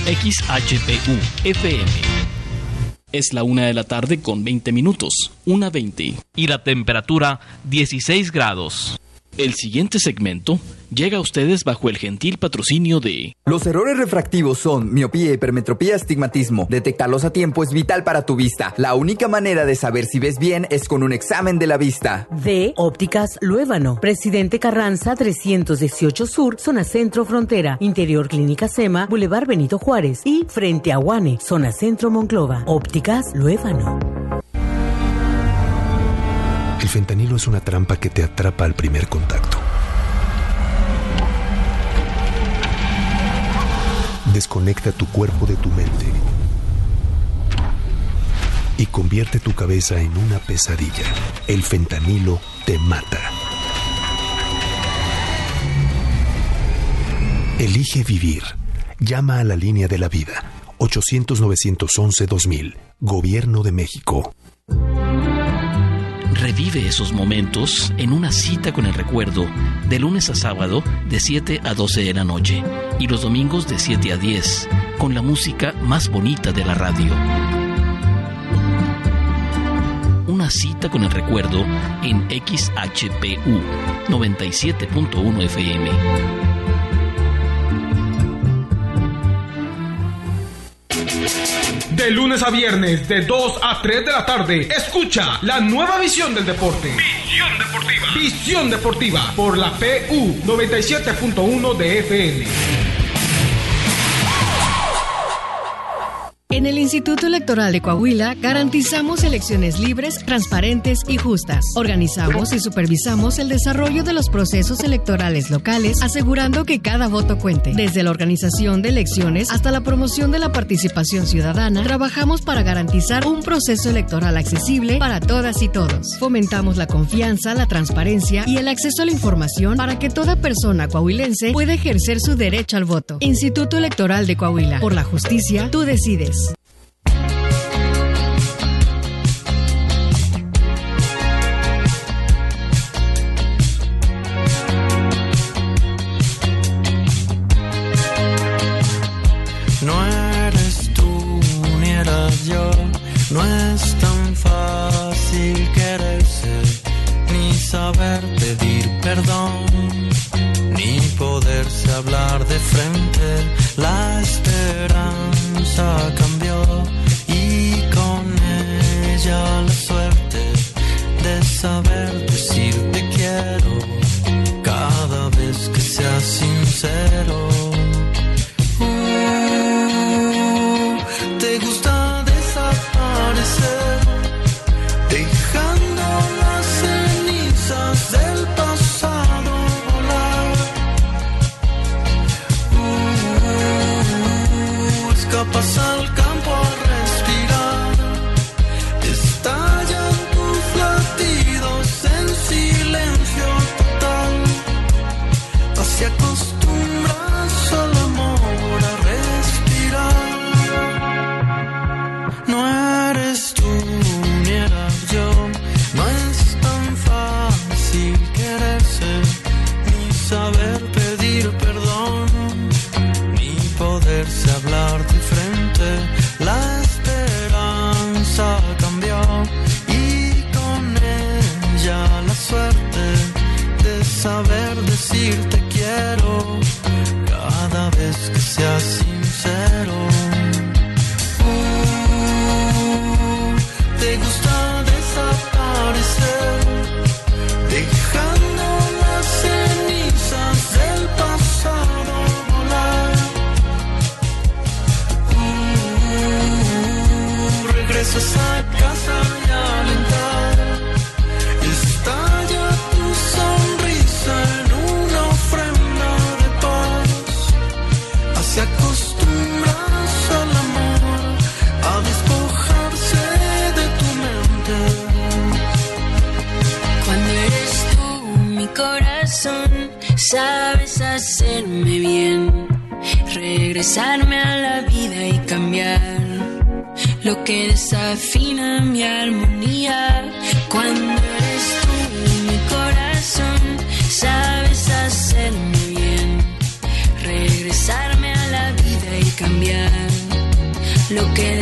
XHPU FM. Es la 1:20 p.m. 1:20. Y la temperatura 16 grados. El siguiente segmento llega a ustedes bajo el gentil patrocinio de... Los errores refractivos son miopía, hipermetropía, astigmatismo. Detectarlos a tiempo es vital para tu vista. La única manera de saber si ves bien es con un examen de la vista. De Ópticas Luévano, Presidente Carranza 318 Sur, Zona Centro Frontera, Interior Clínica SEMA, Boulevard Benito Juárez y frente a Guane, Zona Centro Monclova. Ópticas Luévano. El fentanilo es una trampa que te atrapa al primer contacto. Desconecta tu cuerpo de tu mente y convierte tu cabeza en una pesadilla. El fentanilo te mata. Elige vivir. Llama a la línea de la vida. 800-911-2000. Gobierno de México. Revive esos momentos en una cita con el recuerdo de lunes a sábado de 7 a 12 de la noche y los domingos de 7 a 10 con la música más bonita de la radio. Una cita con el recuerdo en XHPU 97.1 FM. De lunes a viernes, de 2 a 3 de la tarde, escucha la nueva visión del deporte. Visión Deportiva. Visión Deportiva por la PU 97.1 de FM. En el Instituto Electoral de Coahuila garantizamos elecciones libres, transparentes y justas. Organizamos y supervisamos el desarrollo de los procesos electorales locales, asegurando que cada voto cuente. Desde la organización de elecciones hasta la promoción de la participación ciudadana, trabajamos para garantizar un proceso electoral accesible para todas y todos. Fomentamos la confianza, la transparencia y el acceso a la información para que toda persona coahuilense pueda ejercer su derecho al voto. Instituto Electoral de Coahuila. Por la justicia, tú decides. No es tan fácil quererse, ni saber pedir perdón, ni poderse hablar de frente. La esperanza cambió y con ella la suerte de saber decir te quiero cada vez que seas sincero. Te gusta desaparecer, dejando las cenizas del pasado volar. Escapas al campo a respirar, estallan tus latidos en silencio total. Así acostumbras al amor a respirar. No eres tú ni era yo, no es tan fácil quererse, ni saber pedir perdón, ni poderse hablar de frente. La esperanza cambió y con ella la suerte de saber decir te quiero cada vez que seas sincero. Te gusta desaparecer, dejando las cenizas del pasado volar. Regresas a casa y al entrar estalla tu sonrisa en una ofrenda de paz. Así acostumbras al amor a despojarse de tu mente. Cuando eres tú mi corazón, sabes hacerme bien, regresarme a la vida y cambiar lo que desafina mi armonía. Cuando eres tú mi corazón, sabes hacerme bien, regresarme a la vida y cambiar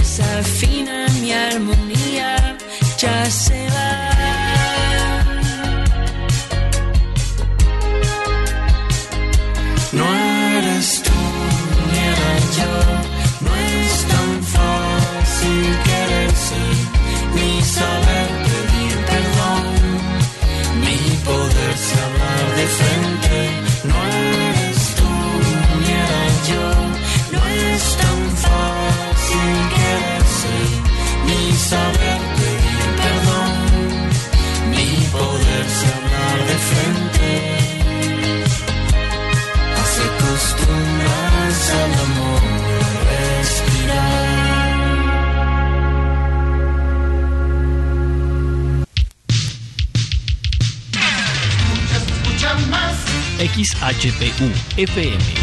desafina mi armonía, ya se va. No eres tú, ni era yo, no es tan fácil quererse, ni saber pedir perdón, ni poderse hablar de frente. No eres tú, ni era yo, no es tan fácil quererse, ni saber pedir perdón, ni poderse hablar de frente. Se acostumbras al amor a respirar. Escuchan más. XHPU FM